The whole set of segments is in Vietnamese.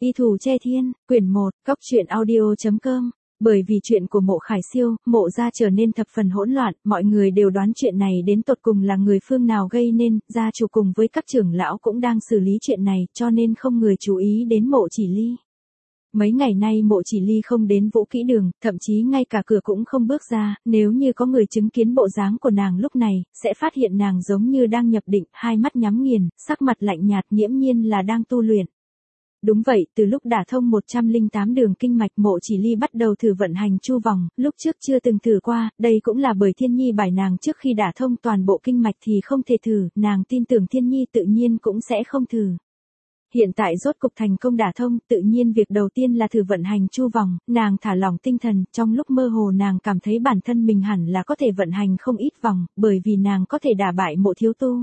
Y Thù Che Thiên, quyển 1, Cóc truyện audio.com. Bởi vì chuyện của Mộ Khải Siêu, Mộ gia trở nên thập phần hỗn loạn, mọi người đều đoán chuyện này đến tột cùng là người phương nào gây nên, gia chủ cùng với các trưởng lão cũng đang xử lý chuyện này, cho nên không người chú ý đến Mộ Chỉ Ly. Mấy ngày nay Mộ Chỉ Ly không đến Vũ Kỹ Đường, thậm chí ngay cả cửa cũng không bước ra, nếu như có người chứng kiến bộ dáng của nàng lúc này, sẽ phát hiện nàng giống như đang nhập định, hai mắt nhắm nghiền, sắc mặt lạnh nhạt, nghiễm nhiên là đang tu luyện. Đúng vậy, từ lúc đả thông 108 đường kinh mạch, Mộ Chỉ Ly bắt đầu thử vận hành chu vòng, lúc trước chưa từng thử qua, đây cũng là bởi Thiên Nhi bảo nàng trước khi đả thông toàn bộ kinh mạch thì không thể thử, nàng tin tưởng Thiên Nhi tự nhiên cũng sẽ không thử. Hiện tại rốt cục thành công đả thông, tự nhiên việc đầu tiên là thử vận hành chu vòng, nàng thả lỏng tinh thần, trong lúc mơ hồ nàng cảm thấy bản thân mình hẳn là có thể vận hành không ít vòng, bởi vì nàng có thể đả bại Mộ thiếu tu.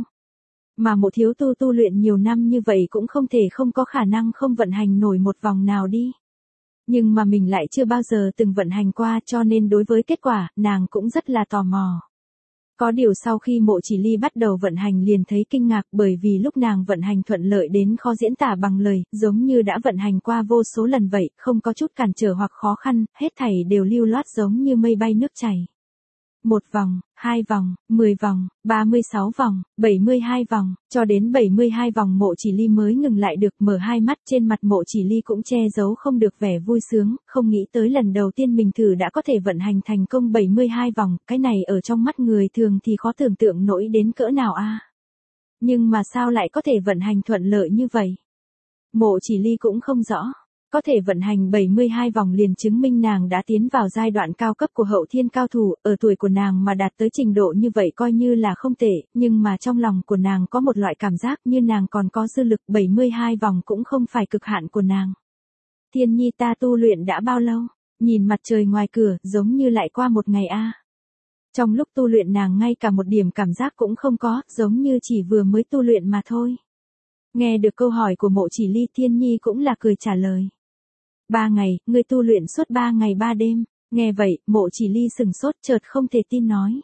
Mà Mộ thiếu tu tu luyện nhiều năm như vậy cũng không thể không có khả năng không vận hành nổi một vòng nào đi. Nhưng mà mình lại chưa bao giờ từng vận hành qua, cho nên đối với kết quả, nàng cũng rất là tò mò. Có điều sau khi Mộ Chỉ Ly bắt đầu vận hành liền thấy kinh ngạc, bởi vì lúc nàng vận hành thuận lợi đến khó diễn tả bằng lời, giống như đã vận hành qua vô số lần vậy, không có chút cản trở hoặc khó khăn, hết thảy đều lưu loát giống như mây bay nước chảy. 1 vòng, 2 vòng, 10 vòng, 36 vòng, 72 vòng, cho đến 72 vòng Mộ Chỉ Ly mới ngừng lại được, mở hai mắt, trên mặt Mộ Chỉ Ly cũng che giấu không được vẻ vui sướng, không nghĩ tới lần đầu tiên mình thử đã có thể vận hành thành công 72 vòng, cái này ở trong mắt người thường thì khó tưởng tượng nổi đến cỡ nào a. Nhưng mà sao lại có thể vận hành thuận lợi như vậy? Mộ Chỉ Ly cũng không rõ. Có thể vận hành 72 vòng liền chứng minh nàng đã tiến vào giai đoạn cao cấp của hậu thiên cao thủ, ở tuổi của nàng mà đạt tới trình độ như vậy coi như là không tệ, nhưng mà trong lòng của nàng có một loại cảm giác như nàng còn có dư lực, 72 vòng cũng không phải cực hạn của nàng. Thiên Nhi, ta tu luyện đã bao lâu? Nhìn mặt trời ngoài cửa, giống như lại qua một ngày a. Trong lúc tu luyện nàng ngay cả một điểm cảm giác cũng không có, giống như chỉ vừa mới tu luyện mà thôi. Nghe được câu hỏi của Mộ Chỉ Ly, Thiên Nhi cũng là cười trả lời. 3 ngày, ngươi tu luyện suốt 3 ngày 3 đêm, nghe vậy, Mộ Chỉ Ly sừng sốt chợt không thể tin nói.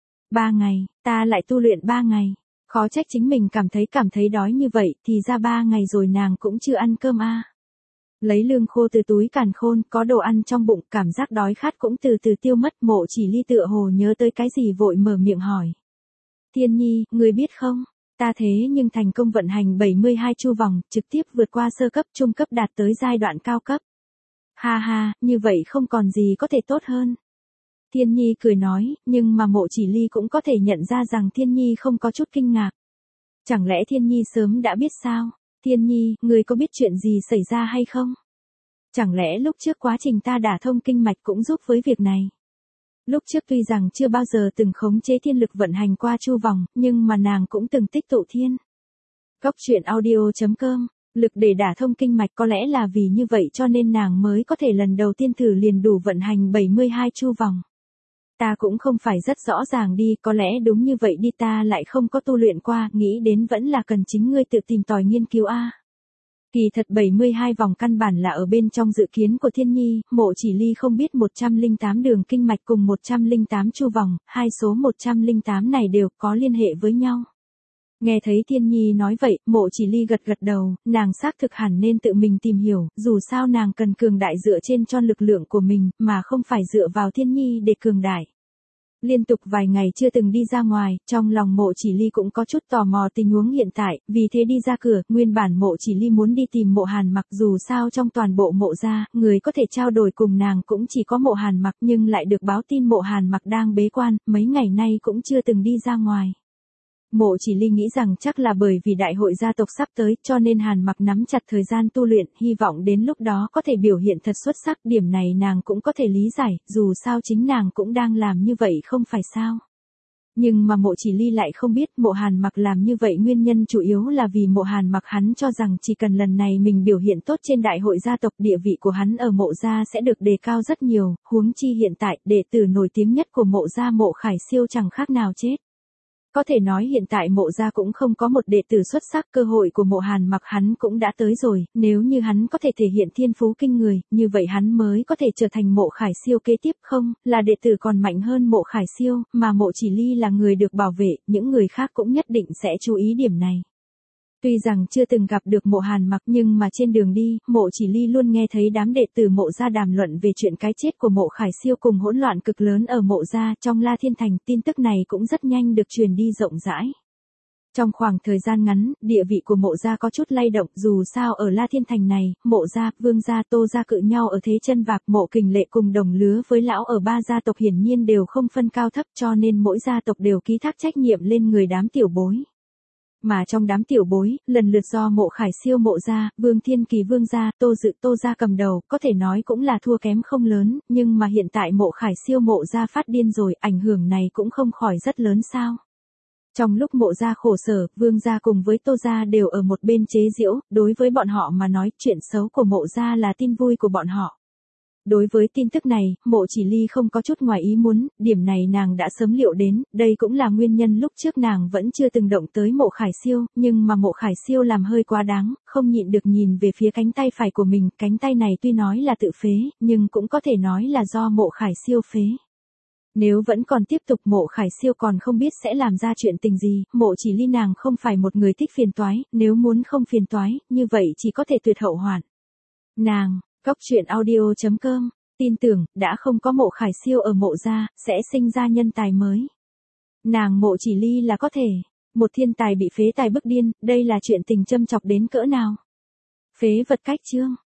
3 ngày, ta lại tu luyện 3 ngày, khó trách chính mình cảm thấy đói như vậy, thì ra 3 ngày rồi nàng cũng chưa ăn cơm a. Lấy lương khô từ túi càn khôn, có đồ ăn trong bụng, cảm giác đói khát cũng từ từ tiêu mất, Mộ Chỉ Ly tựa hồ nhớ tới cái gì vội mở miệng hỏi. Thiên Nhi, ngươi biết không? Ta thế nhưng thành công vận hành 72 chu vòng, trực tiếp vượt qua sơ cấp, trung cấp đạt tới giai đoạn cao cấp. Ha ha, như vậy không còn gì có thể tốt hơn. Thiên Nhi cười nói, nhưng mà Mộ Chỉ Ly cũng có thể nhận ra rằng Thiên Nhi không có chút kinh ngạc. Chẳng lẽ Thiên Nhi sớm đã biết sao? Thiên Nhi, ngươi có biết chuyện gì xảy ra hay không? Chẳng lẽ lúc trước quá trình ta đả thông kinh mạch cũng giúp với việc này? Lúc trước tuy rằng chưa bao giờ từng khống chế thiên lực vận hành qua chu vòng, nhưng mà nàng cũng từng tích tụ thiên. Cóc truyện audio.com, lực để đả thông kinh mạch, có lẽ là vì như vậy cho nên nàng mới có thể lần đầu tiên thử liền đủ vận hành 72 chu vòng. Ta cũng không phải rất rõ ràng đi, có lẽ đúng như vậy đi, ta lại không có tu luyện qua, nghĩ đến vẫn là cần chính ngươi tự tìm tòi nghiên cứu a. Kỳ thật 72 vòng căn bản là ở bên trong dự kiến của Thiên Nhi, Mộ Chỉ Ly không biết 108 đường kinh mạch cùng 108 chu vòng, hai số 108 này đều có liên hệ với nhau. Nghe thấy Thiên Nhi nói vậy, Mộ Chỉ Ly gật gật đầu, nàng xác thực hẳn nên tự mình tìm hiểu, dù sao nàng cần cường đại dựa trên cho lực lượng của mình, mà không phải dựa vào Thiên Nhi để cường đại. Liên tục vài ngày chưa từng đi ra ngoài, trong lòng Mộ Chỉ Ly cũng có chút tò mò tình huống hiện tại, vì thế đi ra cửa, nguyên bản Mộ Chỉ Ly muốn đi tìm Mộ Hàn Mặc, dù sao trong toàn bộ Mộ gia, người có thể trao đổi cùng nàng cũng chỉ có Mộ Hàn Mặc, nhưng lại được báo tin Mộ Hàn Mặc đang bế quan, mấy ngày nay cũng chưa từng đi ra ngoài. Mộ Chỉ Ly nghĩ rằng chắc là bởi vì đại hội gia tộc sắp tới, cho nên Hàn Mặc nắm chặt thời gian tu luyện, hy vọng đến lúc đó có thể biểu hiện thật xuất sắc, điểm này nàng cũng có thể lý giải, dù sao chính nàng cũng đang làm như vậy không phải sao. Nhưng mà Mộ Chỉ Ly lại không biết Mộ Hàn Mặc làm như vậy nguyên nhân chủ yếu là vì Mộ Hàn Mặc hắn cho rằng chỉ cần lần này mình biểu hiện tốt trên đại hội gia tộc, địa vị của hắn ở Mộ gia sẽ được đề cao rất nhiều, huống chi hiện tại đệ tử nổi tiếng nhất của Mộ gia Mộ Khải Siêu chẳng khác nào chết. Có thể nói hiện tại Mộ gia cũng không có một đệ tử xuất sắc, cơ hội của Mộ Hàn Mặc hắn cũng đã tới rồi, nếu như hắn có thể thể hiện thiên phú kinh người, như vậy hắn mới có thể trở thành Mộ Khải Siêu kế tiếp, không, là đệ tử còn mạnh hơn Mộ Khải Siêu, mà Mộ Chỉ Ly là người được bảo vệ, những người khác cũng nhất định sẽ chú ý điểm này. Tuy rằng chưa từng gặp được Mộ Hàn Mặc nhưng mà trên đường đi, Mộ Chỉ Ly luôn nghe thấy đám đệ tử Mộ gia đàm luận về chuyện cái chết của Mộ Khải Siêu cùng hỗn loạn cực lớn ở Mộ gia. Trong La Thiên Thành, tin tức này cũng rất nhanh được truyền đi rộng rãi. Trong khoảng thời gian ngắn, địa vị của Mộ gia có chút lay động, dù sao ở La Thiên Thành này, Mộ gia, Vương gia, Tô gia cự nhau ở thế chân vạc. Mộ Kình Lệ cùng đồng lứa với lão ở ba gia tộc hiển nhiên đều không phân cao thấp, cho nên mỗi gia tộc đều ký thác trách nhiệm lên người đám tiểu bối. Mà trong đám tiểu bối, lần lượt do Mộ Khải Siêu Mộ gia, Vương Thiên Kỳ Vương gia, Tô Dự Tô gia cầm đầu, có thể nói cũng là thua kém không lớn, nhưng mà hiện tại Mộ Khải Siêu Mộ gia phát điên rồi, ảnh hưởng này cũng không khỏi rất lớn sao. Trong lúc Mộ gia khổ sở, Vương gia cùng với Tô gia đều ở một bên chế giễu, đối với bọn họ mà nói, chuyện xấu của Mộ gia là tin vui của bọn họ. Đối với tin tức này, Mộ Chỉ Ly không có chút ngoài ý muốn, điểm này nàng đã sớm liệu đến, đây cũng là nguyên nhân lúc trước nàng vẫn chưa từng động tới Mộ Khải Siêu, nhưng mà Mộ Khải Siêu làm hơi quá đáng, không nhịn được nhìn về phía cánh tay phải của mình, cánh tay này tuy nói là tự phế, nhưng cũng có thể nói là do Mộ Khải Siêu phế. Nếu vẫn còn tiếp tục Mộ Khải Siêu còn không biết sẽ làm ra chuyện tình gì, Mộ Chỉ Ly nàng không phải một người thích phiền toái, nếu muốn không phiền toái, như vậy chỉ có thể tuyệt hậu hoạn. Nàng, Góc truyện audio.com, tin tưởng, đã không có Mộ Khải Siêu ở Mộ gia, sẽ sinh ra nhân tài mới. Nàng Mộ Chỉ Ly là có thể, một thiên tài bị phế tài bức điên, đây là chuyện tình châm chọc đến cỡ nào. Phế vật cách chương.